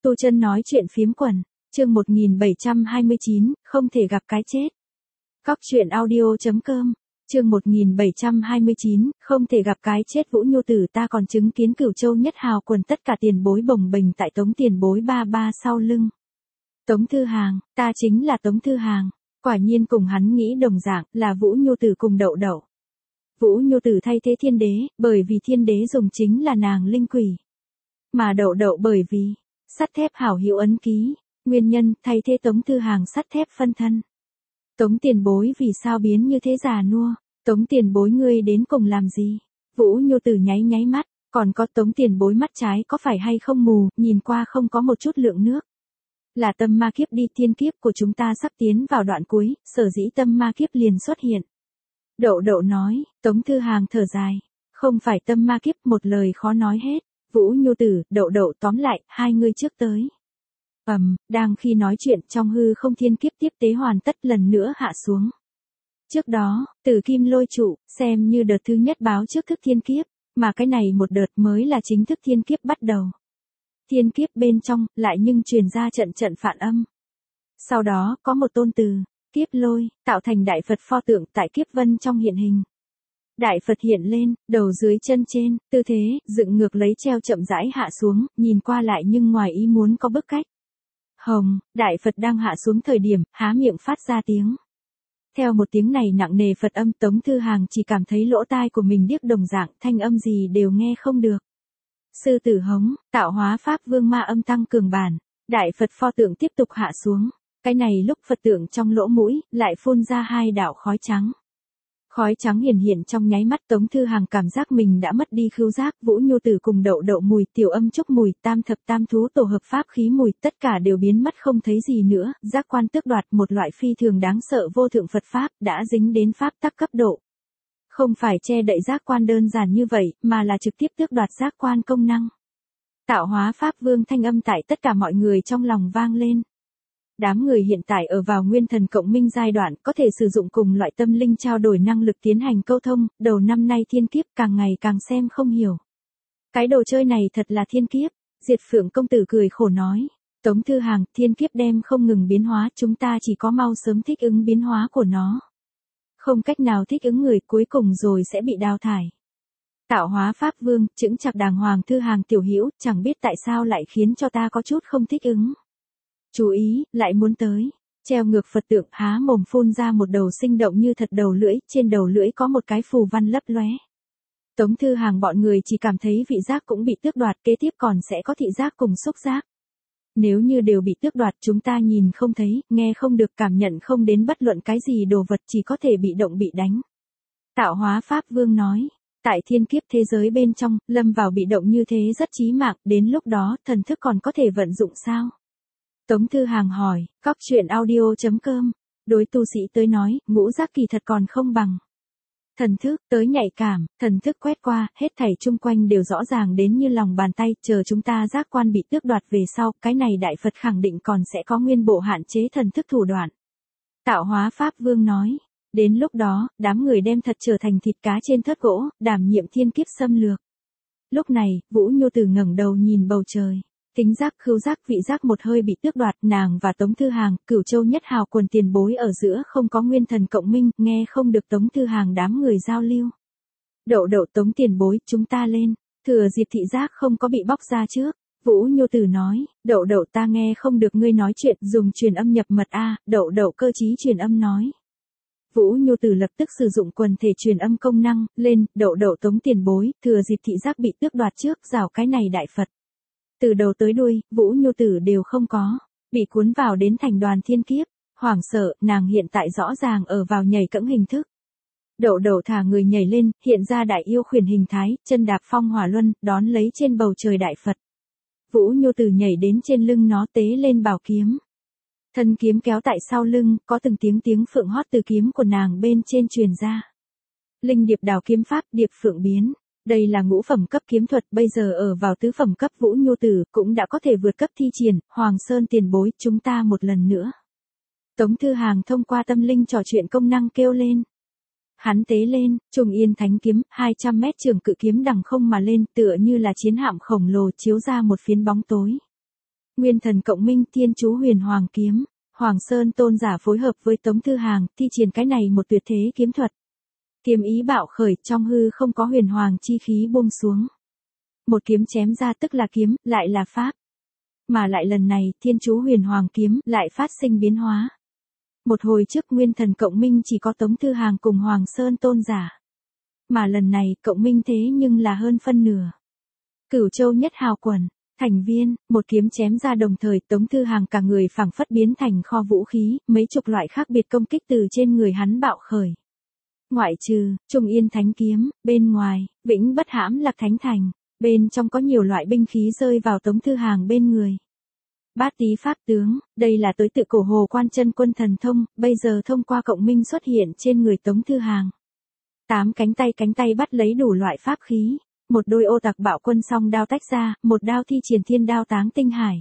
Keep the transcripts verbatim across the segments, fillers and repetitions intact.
Tu Chân nói chuyện phiếm quần, chương một nghìn bảy trăm hai mươi chín, không thể gặp cái chết. Cóc truyện audio.com, chương một nghìn bảy trăm hai mươi chín, không thể gặp cái chết. Vũ Nhu Tử ta còn chứng kiến Cửu Châu nhất hào quần tất cả tiền bối bồng bềnh tại Tống tiền bối ba ba sau lưng. Tống Thư Hàng, ta chính là Tống Thư Hàng, quả nhiên cùng hắn nghĩ đồng dạng, là Vũ Nhu Tử cùng Đậu Đậu. Vũ Nhu Tử thay thế thiên đế, bởi vì thiên đế dùng chính là nàng linh quỷ. Mà Đậu Đậu bởi vì sắt thép hảo hữu ấn ký, nguyên nhân thay thế Tống Thư Hàng sắt thép phân thân. Tống tiền bối vì sao biến như thế già nua? Tống tiền bối ngươi đến cùng làm gì? Vũ Nhu Tử nháy nháy mắt, còn có Tống tiền bối mắt trái có phải hay không mù, nhìn qua không có một chút lượng nước. Là tâm ma kiếp đi, thiên kiếp của chúng ta sắp tiến vào đoạn cuối, sở dĩ tâm ma kiếp liền xuất hiện. Đậu Đậu nói. Tống Thư Hàng thở dài, không phải tâm ma kiếp, một lời khó nói hết. Vũ Nhu Tử, Đậu Đậu tóm lại, hai người trước tới. Ầm, um, đang khi nói chuyện trong hư không thiên kiếp tiếp tế hoàn tất lần nữa hạ xuống. Trước đó, Tử Kim Lôi trụ, xem như đợt thứ nhất báo trước thức thiên kiếp, mà cái này một đợt mới là chính thức thiên kiếp bắt đầu. Thiên kiếp bên trong, lại nhưng truyền ra trận trận phản âm. Sau đó, có một tôn từ, kiếp lôi, tạo thành đại Phật pho tượng tại kiếp vân trong hiện hình. Đại Phật hiện lên, đầu dưới chân trên, tư thế, dựng ngược lấy treo chậm rãi hạ xuống, nhìn qua lại nhưng ngoài ý muốn có bức cách. Hồng, Đại Phật đang hạ xuống thời điểm, há miệng phát ra tiếng. Theo một tiếng này nặng nề Phật âm, Tống Thư Hàng chỉ cảm thấy lỗ tai của mình điếc đồng dạng, thanh âm gì đều nghe không được. Sư tử hống, tạo hóa pháp vương ma âm tăng cường bản, Đại Phật pho tượng tiếp tục hạ xuống. Cái này lúc Phật tượng trong lỗ mũi, lại phun ra hai đạo khói trắng. Khói trắng hiển hiện trong nháy mắt, Tống Thư Hàng cảm giác mình đã mất đi khứu giác. Vũ Nhu Tử cùng Đậu Đậu mùi, tiểu âm trúc mùi, tam thập tam thú tổ hợp pháp khí mùi, tất cả đều biến mất không thấy gì nữa. Giác quan tước đoạt, một loại phi thường đáng sợ vô thượng Phật pháp, đã dính đến pháp tắc cấp độ. Không phải che đậy giác quan đơn giản như vậy, mà là trực tiếp tước đoạt giác quan công năng. Tạo hóa pháp vương thanh âm tại tất cả mọi người trong lòng vang lên. Đám người hiện tại ở vào nguyên thần cộng minh giai đoạn, có thể sử dụng cùng loại tâm linh trao đổi năng lực tiến hành câu thông. Đầu năm nay thiên kiếp càng ngày càng xem không hiểu. Cái đồ chơi này thật là thiên kiếp. Diệt Phượng công tử cười khổ nói. Tống Thư Hàng, thiên kiếp đem không ngừng biến hóa, chúng ta chỉ có mau sớm thích ứng biến hóa của nó. Không cách nào thích ứng người, cuối cùng rồi sẽ bị đào thải. Tạo hóa pháp vương, chững chạc đàng hoàng. Thư Hàng tiểu hữu, chẳng biết tại sao lại khiến cho ta có chút không thích ứng. Chú ý, lại muốn tới. Treo ngược Phật tượng, há mồm phun ra một đầu sinh động như thật đầu lưỡi, trên đầu lưỡi có một cái phù văn lấp lóe. Tống Thư Hàng bọn người chỉ cảm thấy vị giác cũng bị tước đoạt, kế tiếp còn sẽ có thị giác cùng xúc giác. Nếu như đều bị tước đoạt, chúng ta nhìn không thấy, nghe không được, cảm nhận không đến bất luận cái gì đồ vật, chỉ có thể bị động bị đánh. Tạo hóa pháp vương nói. Tại thiên kiếp thế giới bên trong, lâm vào bị động như thế rất chí mạng, đến lúc đó, thần thức còn có thể vận dụng sao? Tống Thư Hàng hỏi. Cóc truyện audio.com, đối tu sĩ tới nói, ngũ giác kỳ thật còn không bằng. Thần thức, tới nhạy cảm, thần thức quét qua, hết thảy chung quanh đều rõ ràng đến như lòng bàn tay, chờ chúng ta giác quan bị tước đoạt về sau, cái này Đại Phật khẳng định còn sẽ có nguyên bộ hạn chế thần thức thủ đoạn. Tạo hóa pháp vương nói. Đến lúc đó, đám người đem thật trở thành thịt cá trên thớt gỗ, đảm nhiệm thiên kiếp xâm lược. Lúc này, Vũ Nhu Tử ngẩng đầu nhìn bầu trời. Thính giác, khứu giác, vị giác một hơi bị tước đoạt, nàng và Tống Thư Hàng, Cửu Châu nhất hào quần tiền bối ở giữa không có nguyên thần cộng minh, nghe không được Tống Thư Hàng đám người giao lưu. Đậu Đậu, Tống tiền bối, chúng ta lên, thừa dịp thị giác không có bị bóc ra trước. Vũ Nhu Tử nói. Đậu Đậu, ta nghe không được ngươi nói chuyện, dùng truyền âm nhập mật a. Đậu Đậu cơ trí truyền âm nói. Vũ Nhu Tử lập tức sử dụng quần thể truyền âm công năng, lên. Đậu Đậu, Tống tiền bối, thừa dịp thị giác bị tước đoạt trước, rào cái này Đại Phật. Từ đầu tới đuôi, Vũ Nhu Tử đều không có bị cuốn vào đến thành đoàn thiên kiếp. Hoảng sợ, nàng hiện tại rõ ràng ở vào nhảy cẫng hình thức. Đậu Đậu thả người nhảy lên, hiện ra đại yêu khuyển hình thái, chân đạp phong hỏa luân, đón lấy trên bầu trời Đại Phật. Vũ Nhu Tử nhảy đến trên lưng nó, tế lên bảo kiếm. Thân kiếm kéo tại sau lưng, có từng tiếng tiếng phượng hót từ kiếm của nàng bên trên truyền ra. Linh điệp đào kiếm pháp, điệp phượng biến. Đây là ngũ phẩm cấp kiếm thuật, bây giờ ở vào tứ phẩm cấp. Vũ Nhu Tử cũng đã có thể vượt cấp thi triển. Hoàng Sơn tiền bối, chúng ta một lần nữa. Tống Thư Hàng thông qua tâm linh trò chuyện công năng kêu lên. Hắn tế lên, Trùng Yên Thánh kiếm, hai trăm mét trường cự kiếm đằng không mà lên, tựa như là chiến hạm khổng lồ chiếu ra một phiến bóng tối. Nguyên thần cộng minh thiên chú huyền hoàng kiếm, Hoàng Sơn tôn giả phối hợp với Tống Thư Hàng, thi triển cái này một tuyệt thế kiếm thuật. Kiếm ý bạo khởi, trong hư không có huyền hoàng chi khí buông xuống. Một kiếm chém ra tức là kiếm, lại là pháp. Mà lại lần này, thiên chú huyền hoàng kiếm lại phát sinh biến hóa. Một hồi trước nguyên thần cộng minh chỉ có Tống Thư Hàng cùng Hoàng Sơn tôn giả. Mà lần này, cộng minh thế nhưng là hơn phân nửa. Cửu Châu nhất hào quần, thành viên, một kiếm chém ra đồng thời Tống Thư Hàng cả người phảng phất biến thành kho vũ khí, mấy chục loại khác biệt công kích từ trên người hắn bạo khởi. Ngoại trừ, Trung Yên Thánh Kiếm, bên ngoài, Vĩnh Bất Hãm Lạc Thánh Thành, bên trong có nhiều loại binh khí rơi vào Tống Thư Hàng bên người. Bát Tý Pháp Tướng, đây là tới tự cổ Hồ Quan Chân Quân thần thông, bây giờ thông qua cộng minh xuất hiện trên người Tống Thư Hàng. Tám cánh tay cánh tay bắt lấy đủ loại pháp khí, một đôi ô tặc bạo quân song đao tách ra, một đao thi triển thiên đao táng tinh hải.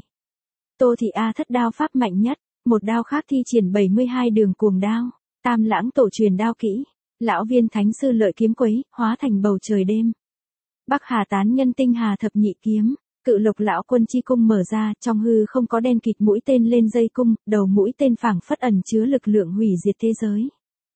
Tô Thị A thất đao pháp mạnh nhất, một đao khác thi triển bảy mươi hai đường cuồng đao, tam lãng tổ truyền đao kỹ, lão viên thánh sư lợi kiếm quấy, hóa thành bầu trời đêm. Bắc Hà tán nhân tinh hà thập nhị kiếm, cự lộc lão quân chi cung mở ra, trong hư không có đen kịt mũi tên lên dây cung, đầu mũi tên phảng phất ẩn chứa lực lượng hủy diệt thế giới.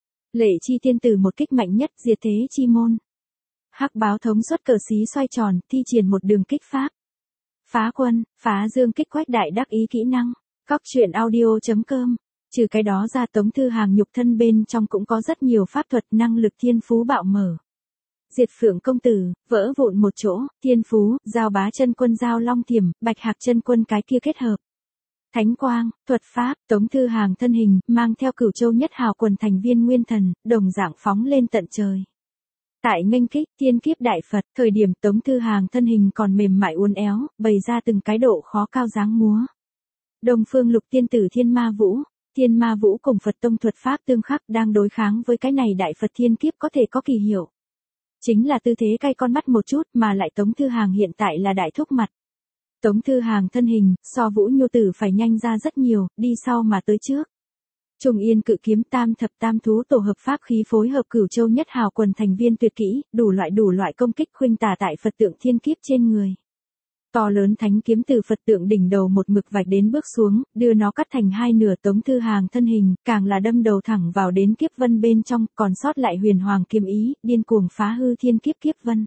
Lệ chi tiên tử một kích mạnh nhất diệt thế chi môn. Hắc báo thống xuất cờ xí xoay tròn, thi triển một đường kích pháp. Phá quân, phá dương kích quách đại đắc ý kỹ năng. Cóc truyện audio chấm com. Trừ cái đó ra Tống Thư Hàng nhục thân bên trong cũng có rất nhiều pháp thuật năng lực thiên phú bạo mở. Diệt Phượng công tử, vỡ vụn một chỗ, thiên phú, giao bá chân quân giao long thiểm, bạch hạc chân quân cái kia kết hợp. Thánh quang, thuật pháp, Tống Thư Hàng thân hình, mang theo Cửu Châu nhất hào quần thành viên nguyên thần, đồng dạng phóng lên tận trời. Tại nghênh kích, thiên kiếp đại Phật, thời điểm Tống Thư Hàng thân hình còn mềm mại uốn éo, bày ra từng cái độ khó cao dáng múa. Đông Phương Lục Tiên tử Thiên Ma Vũ, Thiên Ma Vũ cùng Phật tông thuật pháp tương khắc đang đối kháng với cái này đại Phật thiên kiếp có thể có kỳ hiệu. Chính là tư thế cay con mắt một chút mà lại Tống Thư Hàng hiện tại là đại thúc mặt. Tống Thư Hàng thân hình, so Vũ Nhu Tử phải nhanh ra rất nhiều, đi sau mà tới trước. Trung Yên cự kiếm tam thập tam thú tổ hợp pháp khí phối hợp Cửu Châu nhất hào quần thành viên tuyệt kỹ, đủ loại đủ loại công kích khuynh tả tại Phật tượng thiên kiếp trên người. To lớn thánh kiếm từ Phật tượng đỉnh đầu một mực vạch đến bước xuống, đưa nó cắt thành hai nửa. Tống Thư Hàng thân hình, càng là đâm đầu thẳng vào đến kiếp vân bên trong, còn sót lại huyền hoàng kiếm ý, điên cuồng phá hư thiên kiếp kiếp vân.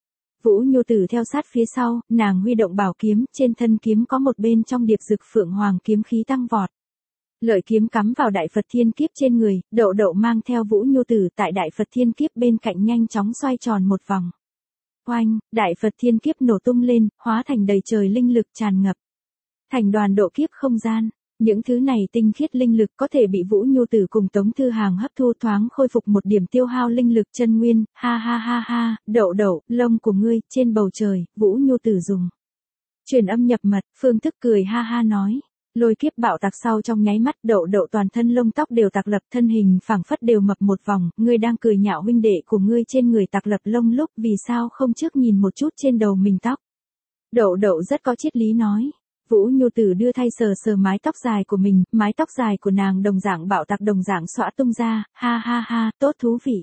Vũ Nhu Tử theo sát phía sau, nàng huy động bảo kiếm, trên thân kiếm có một bên trong điệp dực phượng hoàng kiếm khí tăng vọt. Lợi kiếm cắm vào đại Phật thiên kiếp trên người, Đậu Đậu mang theo Vũ Nhu Tử tại đại Phật thiên kiếp bên cạnh nhanh chóng xoay tròn một vòng. Oanh, đại Phật thiên kiếp nổ tung lên, hóa thành đầy trời linh lực tràn ngập. Thành đoàn độ kiếp không gian, những thứ này tinh khiết linh lực có thể bị Vũ Nhu Tử cùng Tống Thư Hàng hấp thu thoáng khôi phục một điểm tiêu hao linh lực chân nguyên, ha ha ha ha, Đậu Đậu, lông của ngươi, trên bầu trời, Vũ Nhu Tử dùng. Truyền âm nhập mật, phương thức cười ha ha nói. Lôi kiếp bạo tạc sau trong nháy mắt Đậu Đậu toàn thân lông tóc đều tạc lập thân hình phảng phất đều mập một vòng, ngươi đang cười nhạo huynh đệ của ngươi trên người tạc lập lông lúc vì sao không trước nhìn một chút trên đầu mình tóc. Đậu Đậu rất có triết lý nói. Vũ Nhu Tử đưa thay sờ sờ mái tóc dài của mình, mái tóc dài của nàng đồng dạng bạo tạc đồng dạng xõa tung ra, ha ha ha, tốt thú vị.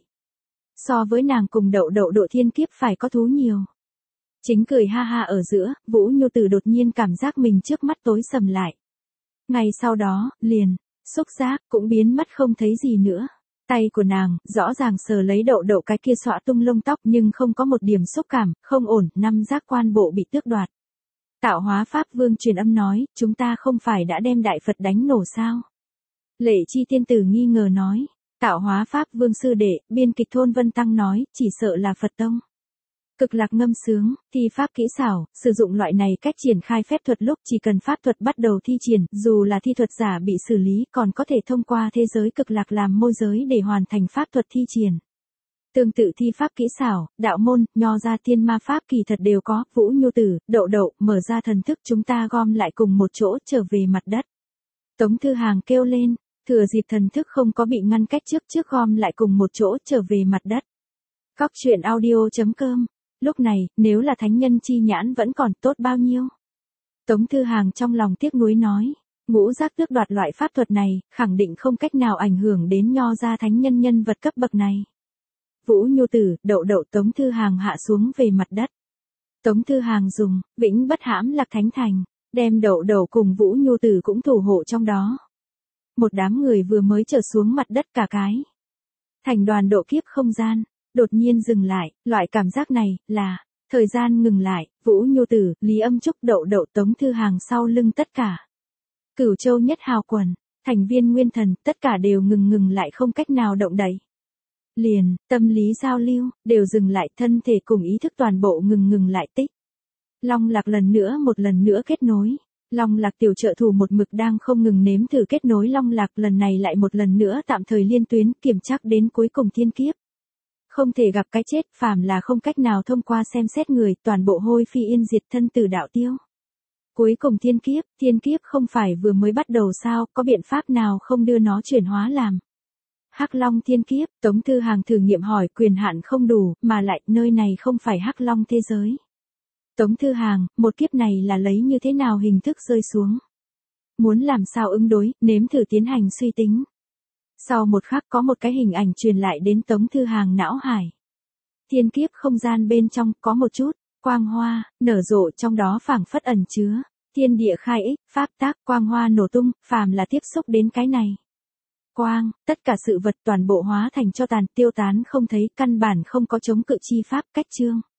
So với nàng cùng Đậu Đậu độ thiên kiếp phải có thú nhiều. Chính cười ha ha ở giữa, Vũ Nhu Tử đột nhiên cảm giác mình trước mắt tối sầm lại. Ngay sau đó, liền, xúc giác, cũng biến mất không thấy gì nữa. Tay của nàng, rõ ràng sờ lấy Đậu Đậu cái kia xõa tung lông tóc nhưng không có một điểm xúc cảm, không ổn, năm giác quan bộ bị tước đoạt. Tạo hóa Pháp Vương truyền âm nói, chúng ta không phải đã đem đại Phật đánh nổ sao? Lệ Chi tiên tử nghi ngờ nói, Tạo hóa Pháp Vương sư đệ, biên kịch Thôn Vân Tăng nói, chỉ sợ là Phật tông. Cực lạc ngâm sướng, thi pháp kỹ xảo, sử dụng loại này cách triển khai phép thuật lúc chỉ cần pháp thuật bắt đầu thi triển, dù là thi thuật giả bị xử lý còn có thể thông qua thế giới cực lạc làm môi giới để hoàn thành pháp thuật thi triển. Tương tự thi pháp kỹ xảo, đạo môn, nho gia tiên ma pháp kỳ thật đều có, Vũ Nhu Tử, Đậu Đậu, mở ra thần thức chúng ta gom lại cùng một chỗ trở về mặt đất. Tống Thư Hàng kêu lên, thừa dịp thần thức không có bị ngăn cách trước trước gom lại cùng một chỗ trở về mặt đất. Cóc truyện audio chấm com. Lúc này, nếu là thánh nhân chi nhãn vẫn còn tốt bao nhiêu. Tống Thư Hàng trong lòng tiếc nuối nói, ngũ giác tước đoạt loại pháp thuật này, khẳng định không cách nào ảnh hưởng đến nho gia thánh nhân nhân vật cấp bậc này. Vũ Nhu Tử, Đậu Đậu Tống Thư Hàng hạ xuống về mặt đất. Tống Thư Hàng dùng, Vĩnh Bất Hãm Lạc Thánh Thành, Đem Đậu Đậu cùng Vũ Nhu Tử cũng thủ hộ trong đó. Một đám người vừa mới trở xuống mặt đất cả cái. Thành đoàn độ kiếp không gian, đột nhiên dừng lại, loại cảm giác này, là, thời gian ngừng lại, Vũ Nhu Tử, Lý Âm Trúc, Đậu Đậu, Tống Thư Hàng sau lưng tất cả. Cửu Châu Nhất Hào Quần, thành viên Nguyên Thần, tất cả đều ngừng ngừng lại không cách nào động đậy. Liền, tâm lý giao lưu, đều dừng lại, thân thể cùng ý thức toàn bộ ngừng ngừng lại tích. Long Lạc lần nữa một lần nữa kết nối. Long Lạc tiểu trợ thủ một mực đang không ngừng nếm thử kết nối Long Lạc, lần này lại một lần nữa tạm thời liên tuyến, kiểm chắc đến cuối cùng thiên kiếp. Không thể gặp cái chết, phàm là không cách nào thông qua xem xét người, toàn bộ hôi phi yên diệt, thân tử đạo tiêu. Cuối cùng thiên kiếp, thiên kiếp không phải vừa mới bắt đầu sao, có biện pháp nào không đưa nó chuyển hóa làm. Hắc Long thiên kiếp, Tống Thư Hàng thử nghiệm hỏi, quyền hạn không đủ, mà lại nơi này không phải Hắc Long thế giới. Tống Thư Hàng, một kiếp này là lấy như thế nào hình thức rơi xuống? Muốn làm sao ứng đối, nếm thử tiến hành suy tính. Sau một khắc có một cái hình ảnh truyền lại đến Tống Thư Hàng não hải. Thiên kiếp không gian bên trong có một chút, quang hoa, nở rộ trong đó phảng phất ẩn chứa. Thiên địa khai ích, pháp tác, quang hoa nổ tung, phàm là tiếp xúc đến cái này. Quang, tất cả sự vật toàn bộ hóa thành cho tàn, tiêu tán không thấy, căn bản không có chống cự chi pháp, cách chương.